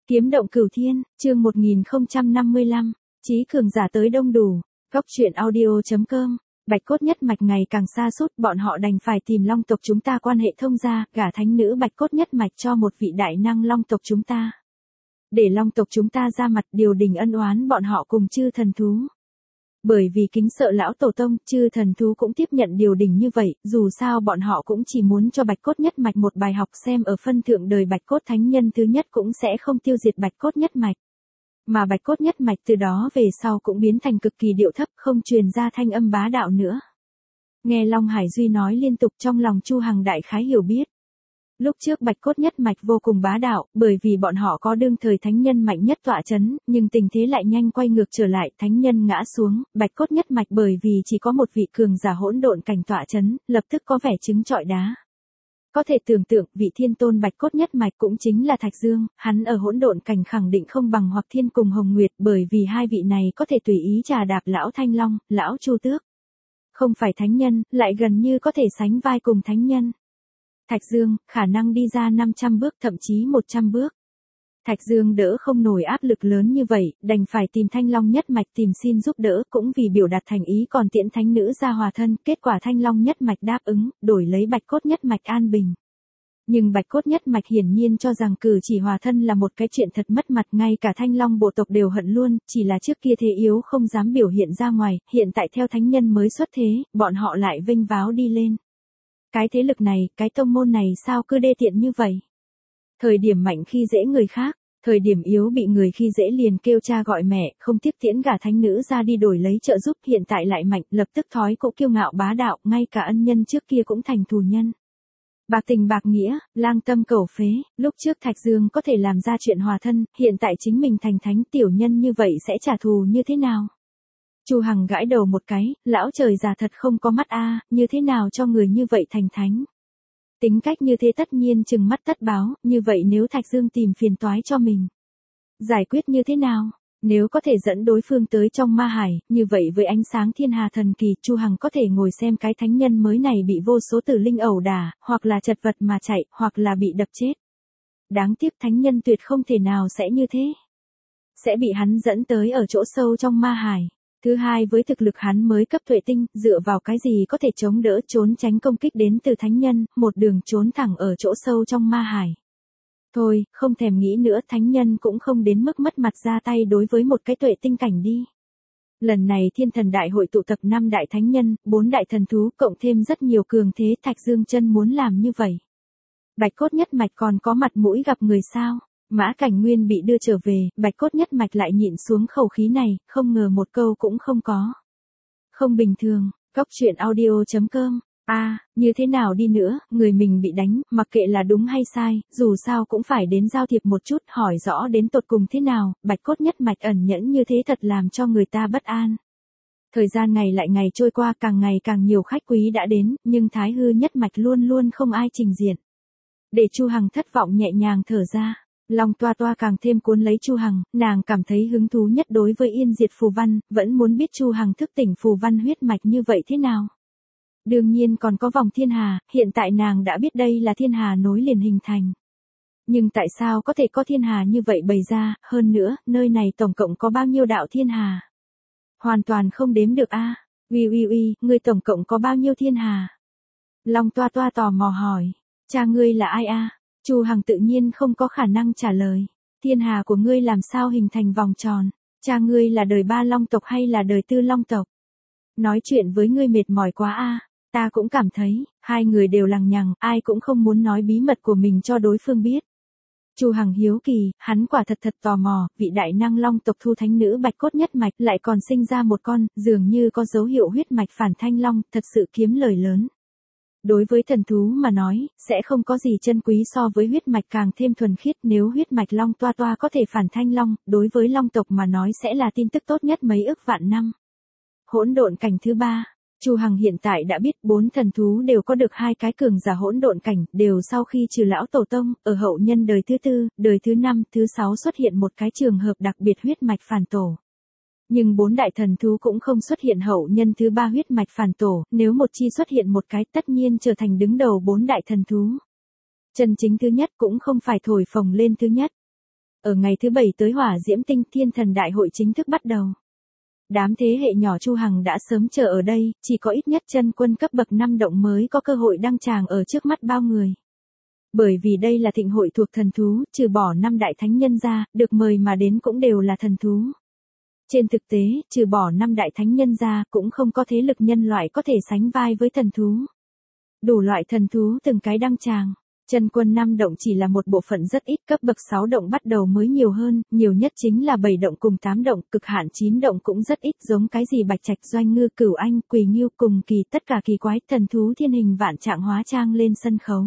Kiếm động cửu thiên, chương 1055, chí cường giả tới đông đủ. Góc truyện audio.com. Bạch cốt nhất mạch ngày càng xa sút, bọn họ đành phải tìm long tộc chúng ta quan hệ thông gia, gả thánh nữ bạch cốt nhất mạch cho một vị đại năng long tộc chúng ta. Để long tộc chúng ta ra mặt điều đình ân oán bọn họ cùng chư thần thú. Bởi vì kính sợ lão tổ tông, chư thần thú cũng tiếp nhận điều đình như vậy, dù sao bọn họ cũng chỉ muốn cho bạch cốt nhất mạch một bài học xem ở phân thượng đời bạch cốt thánh nhân thứ nhất cũng sẽ không tiêu diệt bạch cốt nhất mạch. Mà bạch cốt nhất mạch từ đó về sau cũng biến thành cực kỳ điệu thấp, không truyền ra thanh âm bá đạo nữa. Nghe Long Hải Duy nói liên tục trong lòng Chu Hằng đại khái hiểu biết. Lúc trước bạch cốt nhất mạch vô cùng bá đạo, bởi vì bọn họ có đương thời thánh nhân mạnh nhất tọa chấn, nhưng tình thế lại nhanh quay ngược trở lại, thánh nhân ngã xuống, bạch cốt nhất mạch bởi vì chỉ có một vị cường giả hỗn độn cảnh tọa chấn, lập tức có vẻ trứng trọi đá. Có thể tưởng tượng, vị thiên tôn bạch cốt nhất mạch cũng chính là Thạch Dương, hắn ở hỗn độn cảnh khẳng định không bằng Hoặc Thiên cùng Hồng Nguyệt, bởi vì hai vị này có thể tùy ý trà đạp lão Thanh Long, lão Chu Tước. Không phải thánh nhân, lại gần như có thể sánh vai cùng thánh nhân. Thạch Dương, khả năng đi ra 500 bước thậm chí 100 bước. Thạch Dương đỡ không nổi áp lực lớn như vậy, đành phải tìm Thanh Long nhất mạch tìm xin giúp đỡ, cũng vì biểu đạt thành ý còn tiễn thánh nữ ra hòa thân, kết quả Thanh Long nhất mạch đáp ứng, đổi lấy bạch cốt nhất mạch an bình. Nhưng bạch cốt nhất mạch hiển nhiên cho rằng cử chỉ hòa thân là một cái chuyện thật mất mặt, ngay cả Thanh Long bộ tộc đều hận luôn, chỉ là trước kia thế yếu không dám biểu hiện ra ngoài, hiện tại theo thánh nhân mới xuất thế, bọn họ lại vênh váo đi lên. Cái thế lực này, cái tông môn này sao cứ đê tiện như vậy? Thời điểm mạnh khi dễ người khác, thời điểm yếu bị người khi dễ liền kêu cha gọi mẹ, không tiếp tiễn gả thánh nữ ra đi đổi lấy trợ giúp, hiện tại lại mạnh, lập tức thói cũ kiêu ngạo bá đạo, ngay cả ân nhân trước kia cũng thành thù nhân. Bạc tình bạc nghĩa, lang tâm cầu phế, lúc trước Thạch Dương có thể làm ra chuyện hòa thân, hiện tại chính mình thành thánh, tiểu nhân như vậy sẽ trả thù như thế nào? Chu Hằng gãi đầu một cái, lão trời già thật không có mắt a, như thế nào cho người như vậy thành thánh? Tính cách như thế tất nhiên chừng mắt tất báo, như vậy nếu Thạch Dương tìm phiền toái cho mình, giải quyết như thế nào? Nếu có thể dẫn đối phương tới trong ma hải, như vậy với ánh sáng thiên hà thần kỳ, Chu Hằng có thể ngồi xem cái thánh nhân mới này bị vô số tử linh ẩu đả, hoặc là chật vật mà chạy, hoặc là bị đập chết. Đáng tiếc thánh nhân tuyệt không thể nào sẽ như thế. Sẽ bị hắn dẫn tới ở chỗ sâu trong ma hải. Thứ hai, với thực lực hắn mới cấp tuệ tinh, dựa vào cái gì có thể chống đỡ trốn tránh công kích đến từ thánh nhân, một đường trốn thẳng ở chỗ sâu trong ma hải. Thôi, không thèm nghĩ nữa, thánh nhân cũng không đến mức mất mặt ra tay đối với một cái tuệ tinh cảnh đi. Lần này thiên thần đại hội tụ tập 5 đại thánh nhân, 4 đại thần thú, cộng thêm rất nhiều cường thế, Thạch Dương chân muốn làm như vậy. Bạch cốt nhất mạch còn có mặt mũi gặp người sao? Mã Cảnh Nguyên bị đưa trở về, bạch cốt nhất mạch lại nhịn xuống khẩu khí này, không ngờ một câu cũng không có. Không bình thường, góc truyện audio.com. Như thế nào đi nữa, người mình bị đánh, mặc kệ là đúng hay sai, dù sao cũng phải đến giao thiệp một chút, hỏi rõ đến tột cùng thế nào, bạch cốt nhất mạch ẩn nhẫn như thế thật làm cho người ta bất an. Thời gian ngày lại ngày trôi qua, càng ngày càng nhiều khách quý đã đến, nhưng Thái Hư nhất mạch luôn luôn không ai trình diện. Để Chu Hằng thất vọng nhẹ nhàng thở ra. Long Toa Toa càng thêm cuốn lấy Chu Hằng, nàng cảm thấy hứng thú nhất đối với Yên Diệt Phù Văn, vẫn muốn biết Chu Hằng thức tỉnh Phù Văn huyết mạch như vậy thế nào. Đương nhiên còn có vòng thiên hà, hiện tại nàng đã biết đây là thiên hà nối liền hình thành. Nhưng tại sao có thể có thiên hà như vậy bày ra, hơn nữa, nơi này tổng cộng có bao nhiêu đạo thiên hà? Hoàn toàn không đếm được a. Uy, ngươi tổng cộng có bao nhiêu thiên hà? Long Toa Toa tò mò hỏi, cha ngươi là ai a? Chu Hằng tự nhiên không có khả năng trả lời. Thiên hà của ngươi làm sao hình thành vòng tròn? Cha ngươi là đời 3 long tộc hay là đời 4 long tộc? Nói chuyện với ngươi mệt mỏi quá a. Ta cũng cảm thấy, hai người đều lằng nhằng, ai cũng không muốn nói bí mật của mình cho đối phương biết. Chu Hằng hiếu kỳ, hắn quả thật tò mò, vị đại năng long tộc thu thánh nữ bạch cốt nhất mạch lại còn sinh ra một con, dường như có dấu hiệu huyết mạch phản thanh long, thật sự kiếm lời lớn. Đối với thần thú mà nói, sẽ không có gì chân quý so với huyết mạch càng thêm thuần khiết, nếu huyết mạch Long Toa Toa có thể phản thanh long, đối với long tộc mà nói sẽ là tin tức tốt nhất mấy ức vạn năm. Hỗn độn cảnh thứ 3. Chu Hằng hiện tại đã biết 4 thần thú đều có được 2 cái cường giả hỗn độn cảnh, đều sau khi trừ lão tổ tông, ở hậu nhân đời thứ 4, đời thứ 5, thứ 6 xuất hiện một cái trường hợp đặc biệt huyết mạch phản tổ. Nhưng 4 đại thần thú cũng không xuất hiện hậu nhân thứ 3 huyết mạch phản tổ, nếu một chi xuất hiện một cái tất nhiên trở thành đứng đầu 4 đại thần thú. Chân chính thứ nhất cũng không phải thổi phồng lên thứ nhất. Ở ngày thứ 7 tới Hỏa Diễm Tinh Thiên Thần Đại hội chính thức bắt đầu. Đám thế hệ nhỏ Chu Hằng đã sớm chờ ở đây, chỉ có ít nhất chân quân cấp bậc 5 động mới có cơ hội đăng tràng ở trước mắt bao người. Bởi vì đây là thịnh hội thuộc thần thú, trừ bỏ 5 đại thánh nhân ra, được mời mà đến cũng đều là thần thú. Trên thực tế, trừ bỏ 5 đại thánh nhân ra, cũng không có thế lực nhân loại có thể sánh vai với thần thú. Đủ loại thần thú từng cái đăng tràng. Chân quân 5 động chỉ là một bộ phận rất ít, cấp bậc 6 động bắt đầu mới nhiều hơn, nhiều nhất chính là 7 động cùng 8 động, cực hạn 9 động cũng rất ít, giống cái gì Bạch Trạch, Doanh Ngư, Cửu Anh, Quỳ Nghiêu cùng kỳ tất cả kỳ quái thần thú thiên hình vạn trạng hóa trang lên sân khấu.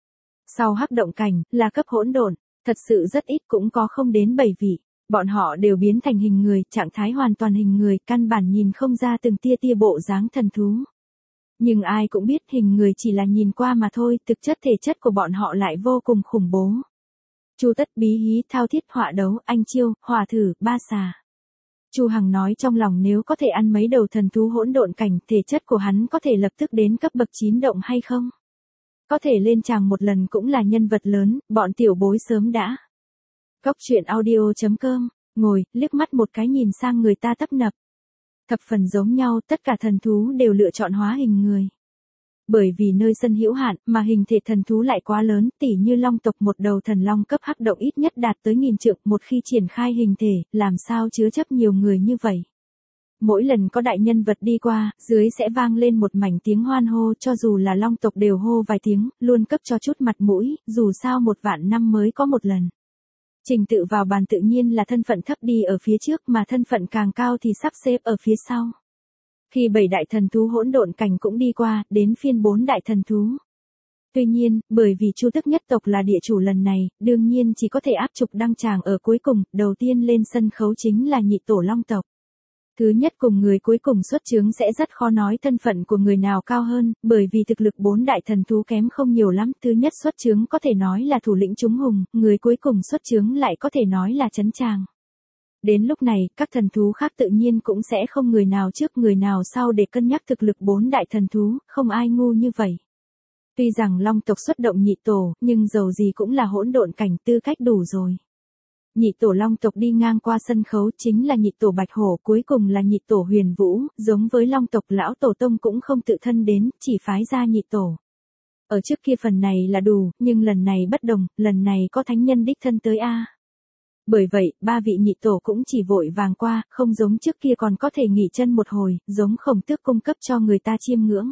Sau hắc động cảnh, là cấp hỗn độn, thật sự rất ít, cũng có không đến 7 vị. Bọn họ đều biến thành hình người, trạng thái hoàn toàn hình người, căn bản nhìn không ra từng tia tia bộ dáng thần thú. Nhưng ai cũng biết hình người chỉ là nhìn qua mà thôi, thực chất thể chất của bọn họ lại vô cùng khủng bố. Chu Tất, Bí Hí, Thao Thiết, Họa Đấu, Anh Chiêu, Hỏa Thử, Ba Xà. Chu Hằng nói trong lòng nếu có thể ăn mấy đầu thần thú hỗn độn cảnh, thể chất của hắn có thể lập tức đến cấp bậc 9 động hay không? Có thể lên tràng một lần cũng là nhân vật lớn, bọn tiểu bối sớm đã. Góc truyện audio.com, ngồi, liếc mắt một cái nhìn sang người ta tấp nập. Thập phần giống nhau, tất cả thần thú đều lựa chọn hóa hình người. Bởi vì nơi sân hữu hạn, mà hình thể thần thú lại quá lớn, tỉ như long tộc một đầu thần long cấp hắc động ít nhất đạt tới 1000 trượng, một khi triển khai hình thể, làm sao chứa chấp nhiều người như vậy. Mỗi lần có đại nhân vật đi qua, dưới sẽ vang lên một mảnh tiếng hoan hô, cho dù là long tộc đều hô vài tiếng, luôn cấp cho chút mặt mũi, dù sao 1 vạn năm mới có một lần. Trình tự vào bàn tự nhiên là thân phận thấp đi ở phía trước, mà thân phận càng cao thì sắp xếp ở phía sau. Khi 7 đại thần thú hỗn độn cảnh cũng đi qua, đến phiên 4 đại thần thú. Tuy nhiên, bởi vì Chu Tức nhất tộc là địa chủ lần này, đương nhiên chỉ có thể áp trục đăng tràng ở cuối cùng, đầu tiên lên sân khấu chính là nhị tổ long tộc. Thứ nhất cùng người cuối cùng xuất chướng sẽ rất khó nói thân phận của người nào cao hơn, bởi vì thực lực 4 đại thần thú kém không nhiều lắm, thứ nhất xuất chướng có thể nói là thủ lĩnh chúng hùng, người cuối cùng xuất chướng lại có thể nói là trấn tràng. Đến lúc này, các thần thú khác tự nhiên cũng sẽ không người nào trước người nào sau để cân nhắc thực lực 4 đại thần thú, không ai ngu như vậy. Tuy rằng long tộc xuất động nhị tổ, nhưng dầu gì cũng là hỗn độn cảnh, tư cách đủ rồi. Nhị tổ long tộc đi ngang qua sân khấu chính là nhị tổ bạch hổ, cuối cùng là nhị tổ huyền vũ, giống với long tộc lão tổ tông cũng không tự thân đến, chỉ phái ra nhị tổ. Ở trước kia phần này là đủ, nhưng lần này bất đồng, lần này có thánh nhân đích thân tới a. Bởi vậy, 3 vị nhị tổ cũng chỉ vội vàng qua, không giống trước kia còn có thể nghỉ chân một hồi, giống Khổng Tước cung cấp cho người ta chiêm ngưỡng.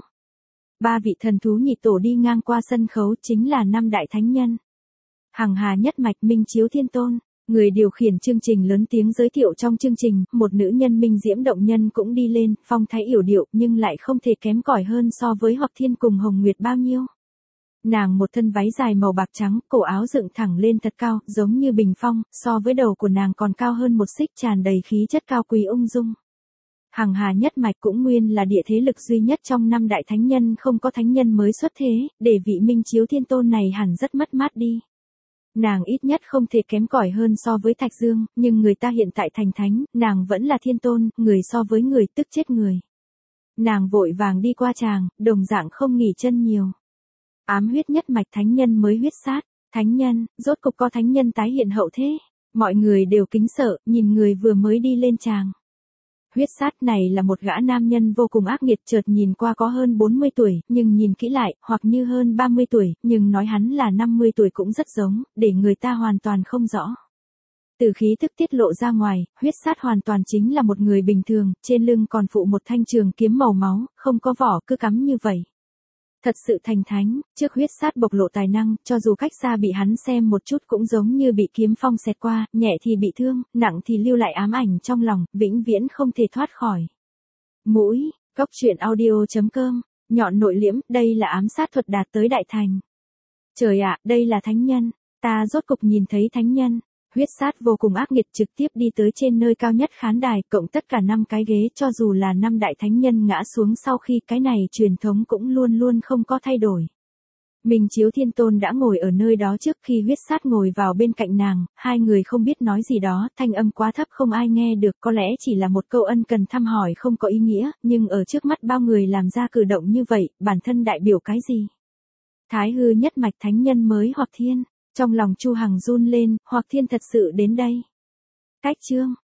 3 vị thần thú nhị tổ đi ngang qua sân khấu chính là 5 đại thánh nhân. Hằng Hà Nhất Mạch, Minh Chiếu Thiên Tôn. Người điều khiển chương trình lớn tiếng giới thiệu trong chương trình, một nữ nhân minh diễm động nhân cũng đi lên, phong thái yểu điệu nhưng lại không thể kém cỏi hơn so với Hoặc Thiên cùng Hồng Nguyệt bao nhiêu. Nàng một thân váy dài màu bạc trắng, cổ áo dựng thẳng lên thật cao, giống như bình phong, so với đầu của nàng còn cao hơn một xích, tràn đầy khí chất cao quý ung dung. Hằng Hà Nhất Mạch cũng nguyên là địa thế lực duy nhất trong 5 đại thánh nhân không có thánh nhân mới xuất thế, để vị Minh Chiếu Thiên Tôn này hẳn rất mất mát đi. Nàng ít nhất không thể kém cỏi hơn so với Thạch Dương, nhưng người ta hiện tại thành thánh, nàng vẫn là thiên tôn, người so với người tức chết người. Nàng vội vàng đi qua tràng, đồng dạng không nghỉ chân nhiều. Ám huyết nhất mạch thánh nhân mới huyết sát, thánh nhân, rốt cục có thánh nhân tái hiện hậu thế. Mọi người đều kính sợ, nhìn người vừa mới đi lên tràng. Huyết sát này là một gã nam nhân vô cùng ác nghiệt, chợt nhìn qua có hơn 40 tuổi, nhưng nhìn kỹ lại, hoặc như hơn 30 tuổi, nhưng nói hắn là 50 tuổi cũng rất giống, để người ta hoàn toàn không rõ. Từ khí thức tiết lộ ra ngoài, huyết sát hoàn toàn chính là một người bình thường, trên lưng còn phụ một thanh trường kiếm màu máu, không có vỏ, cứ cắm như vậy. Thật sự thành thánh, trước huyết sát bộc lộ tài năng, cho dù cách xa bị hắn xem một chút cũng giống như bị kiếm phong xẹt qua, nhẹ thì bị thương, nặng thì lưu lại ám ảnh trong lòng, vĩnh viễn không thể thoát khỏi. Mũi, góc truyện audio.com, nhọn nội liễm, đây là ám sát thuật đạt tới đại thành. Trời ạ, đây là thánh nhân, ta rốt cục nhìn thấy thánh nhân. Huyết sát vô cùng ác nghiệt trực tiếp đi tới trên nơi cao nhất khán đài, cộng tất cả 5 cái ghế, cho dù là 5 đại thánh nhân ngã xuống sau khi cái này truyền thống cũng luôn luôn không có thay đổi. Minh Chiếu Thiên Tôn đã ngồi ở nơi đó trước khi huyết sát ngồi vào bên cạnh nàng, hai người không biết nói gì đó, thanh âm quá thấp không ai nghe được, có lẽ chỉ là một câu ân cần thăm hỏi không có ý nghĩa, nhưng ở trước mắt bao người làm ra cử động như vậy, bản thân đại biểu cái gì? Thái hư nhất mạch thánh nhân mới Hoặc Thiên. Trong lòng Chu Hằng run lên, Hoặc Thiên thật sự đến đây. Cách chương